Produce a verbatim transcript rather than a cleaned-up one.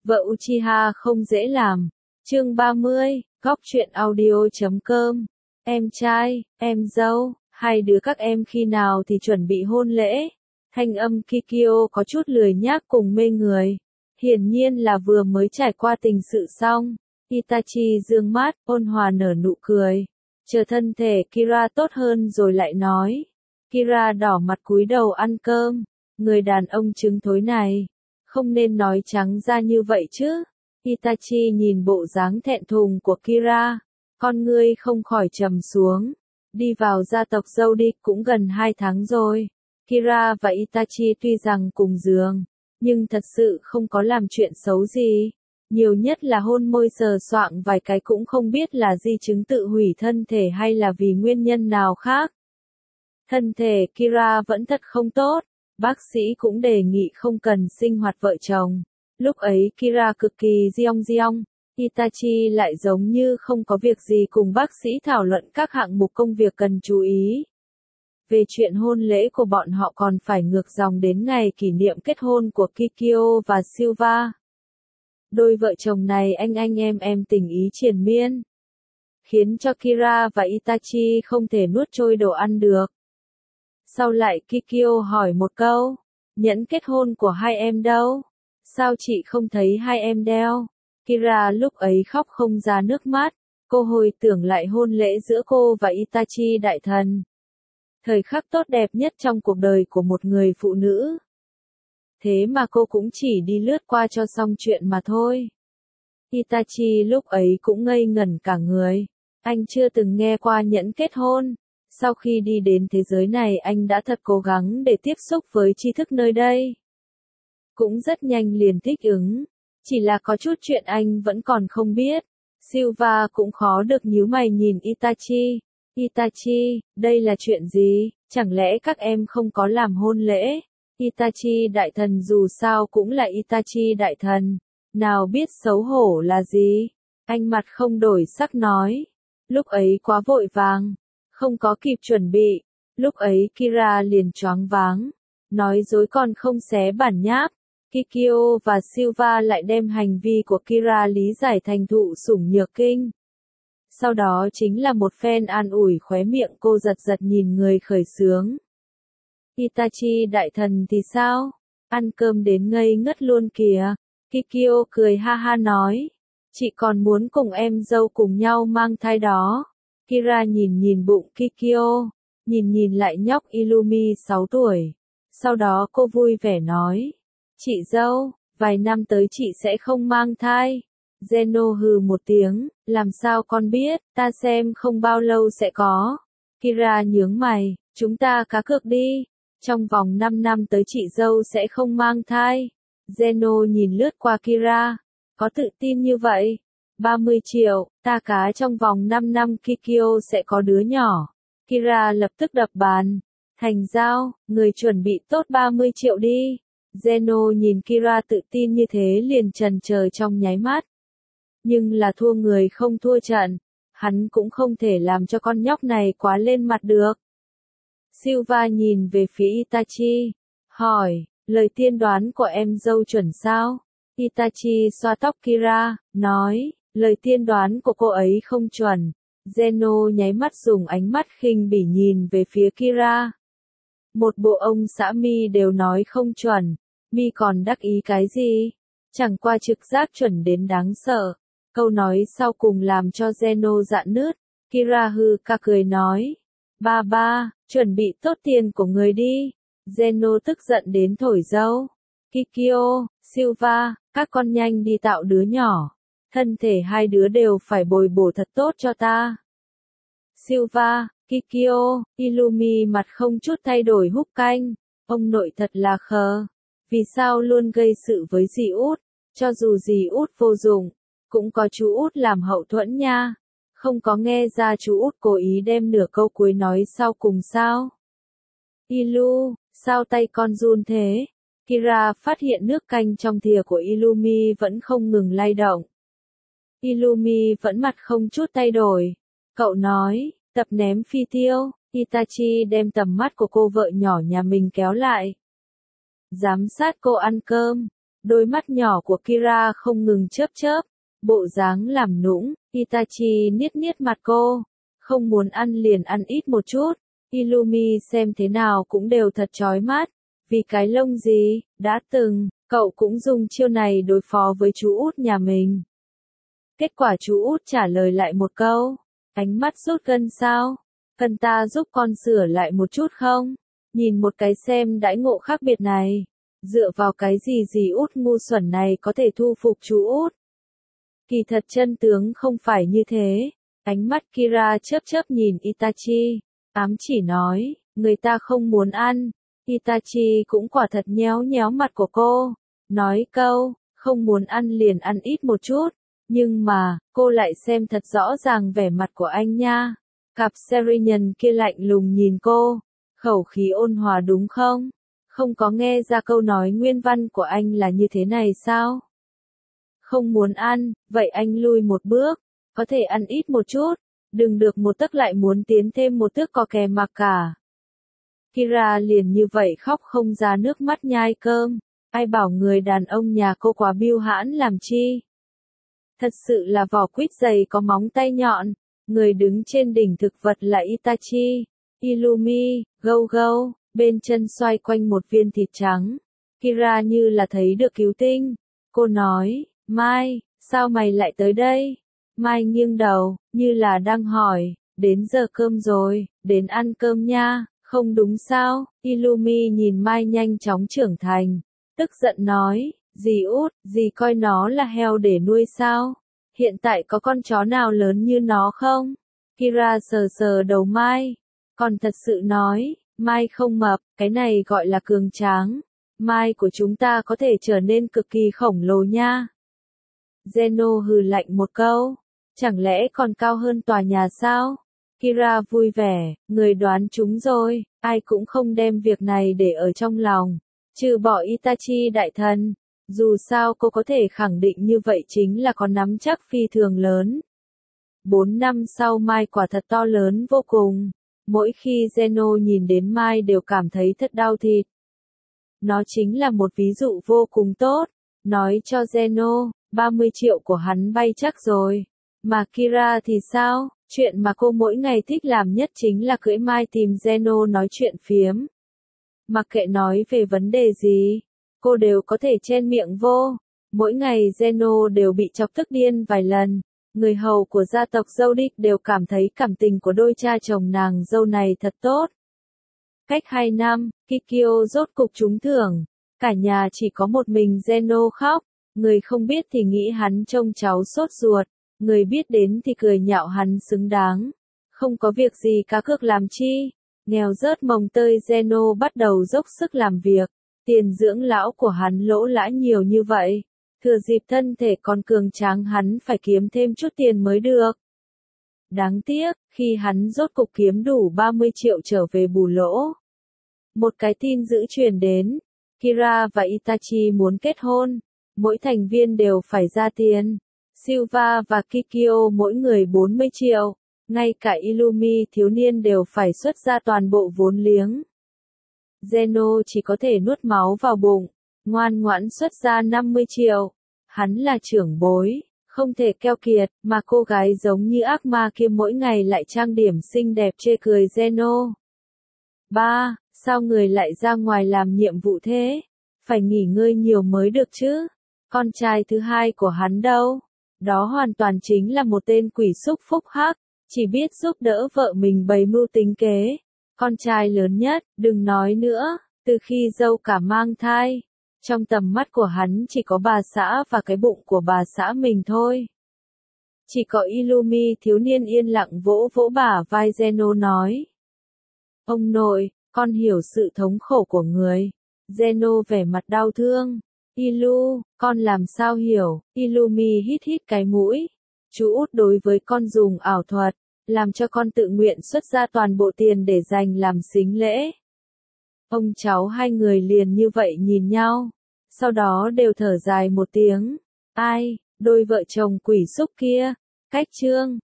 Vợ Uchiha không dễ làm. Chương ba mươi, góc truyện audio chấm com. Em trai, em dâu, hai đứa các em khi nào thì chuẩn bị hôn lễ? Thanh âm Kikyo có chút lười nhác cùng mê người. Hiển nhiên là vừa mới trải qua tình sự xong. Itachi dương mắt, ôn hòa nở nụ cười. Chờ thân thể Kira tốt hơn rồi lại nói. Kira đỏ mặt cúi đầu ăn cơm. Người đàn ông trứng thối này. Không nên nói trắng ra như vậy chứ. Itachi nhìn bộ dáng thẹn thùng của Kira. Con ngươi không khỏi trầm xuống. Đi vào gia tộc dâu đi cũng gần hai tháng rồi. Kira và Itachi tuy rằng cùng giường, nhưng thật sự không có làm chuyện xấu gì. Nhiều nhất là hôn môi sờ soạng vài cái cũng không biết là di chứng tự hủy thân thể hay là vì nguyên nhân nào khác. Thân thể Kira vẫn thật không tốt. Bác sĩ cũng đề nghị không cần sinh hoạt vợ chồng. Lúc ấy Kira cực kỳ giong giong. Itachi lại giống như không có việc gì cùng bác sĩ thảo luận các hạng mục công việc cần chú ý. Về chuyện hôn lễ của bọn họ còn phải ngược dòng đến ngày kỷ niệm kết hôn của Kikyo và Silva. Đôi vợ chồng này anh anh em em tình ý triền miên. Khiến cho Kira và Itachi không thể nuốt trôi đồ ăn được. Sau lại Kikyo hỏi một câu. Nhẫn kết hôn của hai em đâu? Sao chị không thấy hai em đeo? Kira lúc ấy khóc không ra nước mắt. Cô hồi tưởng lại hôn lễ giữa cô và Itachi đại thần. Thời khắc tốt đẹp nhất trong cuộc đời của một người phụ nữ. Thế mà cô cũng chỉ đi lướt qua cho xong chuyện mà thôi. Itachi lúc ấy cũng ngây ngẩn cả người. Anh chưa từng nghe qua nhẫn kết hôn. Sau khi đi đến thế giới này anh đã thật cố gắng để tiếp xúc với tri thức nơi đây. Cũng rất nhanh liền thích ứng. Chỉ là có chút chuyện anh vẫn còn không biết. Silva cũng khó được nhíu mày nhìn Itachi. Itachi, đây là chuyện gì? Chẳng lẽ các em không có làm hôn lễ? Itachi đại thần dù sao cũng là Itachi đại thần. Nào biết xấu hổ là gì? Anh mặt không đổi sắc nói. Lúc ấy quá vội vàng. Không có kịp chuẩn bị. Lúc ấy Kira liền choáng váng. Nói dối còn không xé bản nháp. Kikyo và Silva lại đem hành vi của Kira lý giải thành thụ sủng nhược kinh. Sau đó chính là một phen an ủi khóe miệng cô giật giật nhìn người khởi xướng. Itachi đại thần thì sao? Ăn cơm đến ngây ngất luôn kìa. Kikyo cười ha ha nói. Chị còn muốn cùng em dâu cùng nhau mang thai đó. Kira nhìn nhìn bụng Kikyo. Nhìn nhìn lại nhóc Illumi sáu tuổi. Sau đó cô vui vẻ nói. Chị dâu, vài năm tới chị sẽ không mang thai. Zeno hừ một tiếng, làm sao con biết, ta xem không bao lâu sẽ có. Kira nhướng mày, chúng ta cá cược đi. Trong vòng năm năm tới chị dâu sẽ không mang thai. Zeno nhìn lướt qua Kira. Có tự tin như vậy? ba mươi triệu, ta cá trong vòng năm năm Kikyo sẽ có đứa nhỏ. Kira lập tức đập bàn. Thành giao, người chuẩn bị tốt ba mươi triệu đi. Zeno nhìn Kira tự tin như thế liền chần chờ trong nháy mắt. Nhưng là thua người không thua trận. Hắn cũng không thể làm cho con nhóc này quá lên mặt được. Silva nhìn về phía Itachi. Hỏi, lời tiên đoán của em dâu chuẩn sao? Itachi xoa tóc Kira, nói, lời tiên đoán của cô ấy không chuẩn. Zeno nháy mắt dùng ánh mắt khinh bỉ nhìn về phía Kira. Một bộ ông xã mi đều nói không chuẩn. Mi còn đắc ý cái gì? Chẳng qua trực giác chuẩn đến đáng sợ. Câu nói sau cùng làm cho Zeno dạn nứt. Kira hư ca cười nói. Ba ba, chuẩn bị tốt tiền của người đi. Zeno tức giận đến thổi dâu. Kikyo, Silva, các con nhanh đi tạo đứa nhỏ. Thân thể hai đứa đều phải bồi bổ thật tốt cho ta. Silva, Kikyo, Illumi mặt không chút thay đổi húp canh. Ông nội thật là khờ. Vì sao luôn gây sự với dì út? Cho dù dì út vô dụng, cũng có chú út làm hậu thuẫn nha. Không có nghe ra chú út cố ý đem nửa câu cuối nói sau cùng sao? Ilu, sao tay con run thế? Kira phát hiện nước canh trong thìa của Illumi vẫn không ngừng lay động. Illumi vẫn mặt không chút thay đổi. Cậu nói, tập ném phi tiêu. Itachi đem tầm mắt của cô vợ nhỏ nhà mình kéo lại. Giám sát cô ăn cơm. Đôi mắt nhỏ của Kira không ngừng chớp chớp, bộ dáng làm nũng. Itachi niết niết mặt cô, không muốn ăn liền ăn ít một chút. Illumi xem thế nào cũng đều thật chói mắt. Vì cái lông gì, đã từng, cậu cũng dùng chiêu này đối phó với chú út nhà mình. Kết quả chú út trả lời lại một câu, ánh mắt rút gân sao? Cần ta giúp con sửa lại một chút không? Nhìn một cái xem đãi ngộ khác biệt này. Dựa vào cái gì gì út ngu xuẩn này có thể thu phục chú út? Kỳ thật chân tướng không phải như thế. Ánh mắt Kira chớp chớp nhìn Itachi, ám chỉ nói, người ta không muốn ăn. Itachi cũng quả thật nhéo nhéo mặt của cô, nói câu, không muốn ăn liền ăn ít một chút. Nhưng mà, cô lại xem thật rõ ràng vẻ mặt của anh nha. Cặp Serian kia lạnh lùng nhìn cô, khẩu khí ôn hòa đúng không? Không có nghe ra câu nói nguyên văn của anh là như thế này sao? Không muốn ăn, vậy anh lui một bước, có thể ăn ít một chút, đừng được một tấc lại muốn tiến thêm một thước có kè mặc cả. Kira liền như vậy khóc không ra nước mắt nhai cơm, ai bảo người đàn ông nhà cô quá biêu hãn làm chi. Thật sự là vỏ quýt dày có móng tay nhọn, người đứng trên đỉnh thực vật là Itachi, Illumi, Gâu Gâu, bên chân xoay quanh một viên thịt trắng. Kira như là thấy được cứu tinh, cô nói, Mai, sao mày lại tới đây? Mai nghiêng đầu, như là đang hỏi, đến giờ cơm rồi, đến ăn cơm nha, không đúng sao? Illumi nhìn Mai nhanh chóng trưởng thành, tức giận nói, dì út, dì coi nó là heo để nuôi sao? Hiện tại có con chó nào lớn như nó không? Kira sờ sờ đầu Mai, còn thật sự nói, Mai không mập, cái này gọi là cường tráng. Mai của chúng ta có thể trở nên cực kỳ khổng lồ nha. Zeno hừ lạnh một câu, chẳng lẽ còn cao hơn tòa nhà sao? Kira vui vẻ, người đoán chúng rồi, ai cũng không đem việc này để ở trong lòng, trừ bỏ Itachi đại thần. Dù sao cô có thể khẳng định như vậy chính là có nắm chắc phi thường lớn. Bốn năm sau Mai quả thật to lớn vô cùng. Mỗi khi Zeno nhìn đến Mai đều cảm thấy thật đau thịt. Nó chính là một ví dụ vô cùng tốt. Nói cho Zeno, ba mươi triệu của hắn bay chắc rồi. Mà Kira thì sao? Chuyện mà cô mỗi ngày thích làm nhất chính là cưỡi Mai tìm Zeno nói chuyện phiếm. Mặc kệ nói về vấn đề gì, cô đều có thể chen miệng vô. Mỗi ngày Zeno đều bị chọc tức điên vài lần. Người hầu của gia tộc dâu đích đều cảm thấy cảm tình của đôi cha chồng nàng dâu này thật tốt. Cách hai năm, Kikyo rốt cục trúng thưởng. Cả nhà chỉ có một mình Zeno khóc. Người không biết thì nghĩ hắn trông cháu sốt ruột. Người biết đến thì cười nhạo hắn xứng đáng. Không có việc gì cá cược làm chi. Nghèo rớt mồng tơi Zeno bắt đầu dốc sức làm việc. Tiền dưỡng lão của hắn lỗ lã nhiều như vậy. Thừa dịp thân thể còn cường tráng hắn phải kiếm thêm chút tiền mới được. Đáng tiếc, khi hắn rốt cục kiếm đủ ba mươi triệu trở về bù lỗ. Một cái tin dữ truyền đến, Kira và Itachi muốn kết hôn, mỗi thành viên đều phải ra tiền. Silva và Kikyo mỗi người bốn mươi triệu, ngay cả Illumi thiếu niên đều phải xuất ra toàn bộ vốn liếng. Zeno chỉ có thể nuốt máu vào bụng, ngoan ngoãn xuất ra năm mươi triệu. Hắn là trưởng bối, không thể keo kiệt, mà cô gái giống như ác ma kia mỗi ngày lại trang điểm xinh đẹp chê cười Zeno. Ba, sao người lại ra ngoài làm nhiệm vụ thế? Phải nghỉ ngơi nhiều mới được chứ. Con trai thứ hai của hắn đâu? Đó hoàn toàn chính là một tên quỷ xúc phúc hắc, chỉ biết giúp đỡ vợ mình bày mưu tính kế. Con trai lớn nhất, đừng nói nữa, từ khi dâu cả mang thai. Trong tầm mắt của hắn chỉ có bà xã và cái bụng của bà xã mình thôi. Chỉ có Illumi thiếu niên yên lặng vỗ vỗ bả vai Zeno nói. Ông nội, con hiểu sự thống khổ của người. Zeno vẻ mặt đau thương. Illu, con làm sao hiểu? Illumi hít hít cái mũi. Chú út đối với con dùng ảo thuật, làm cho con tự nguyện xuất ra toàn bộ tiền để dành làm sính lễ. Ông cháu hai người liền như vậy nhìn nhau, sau đó đều thở dài một tiếng. Ai, đôi vợ chồng quỷ xúc kia. Cách chương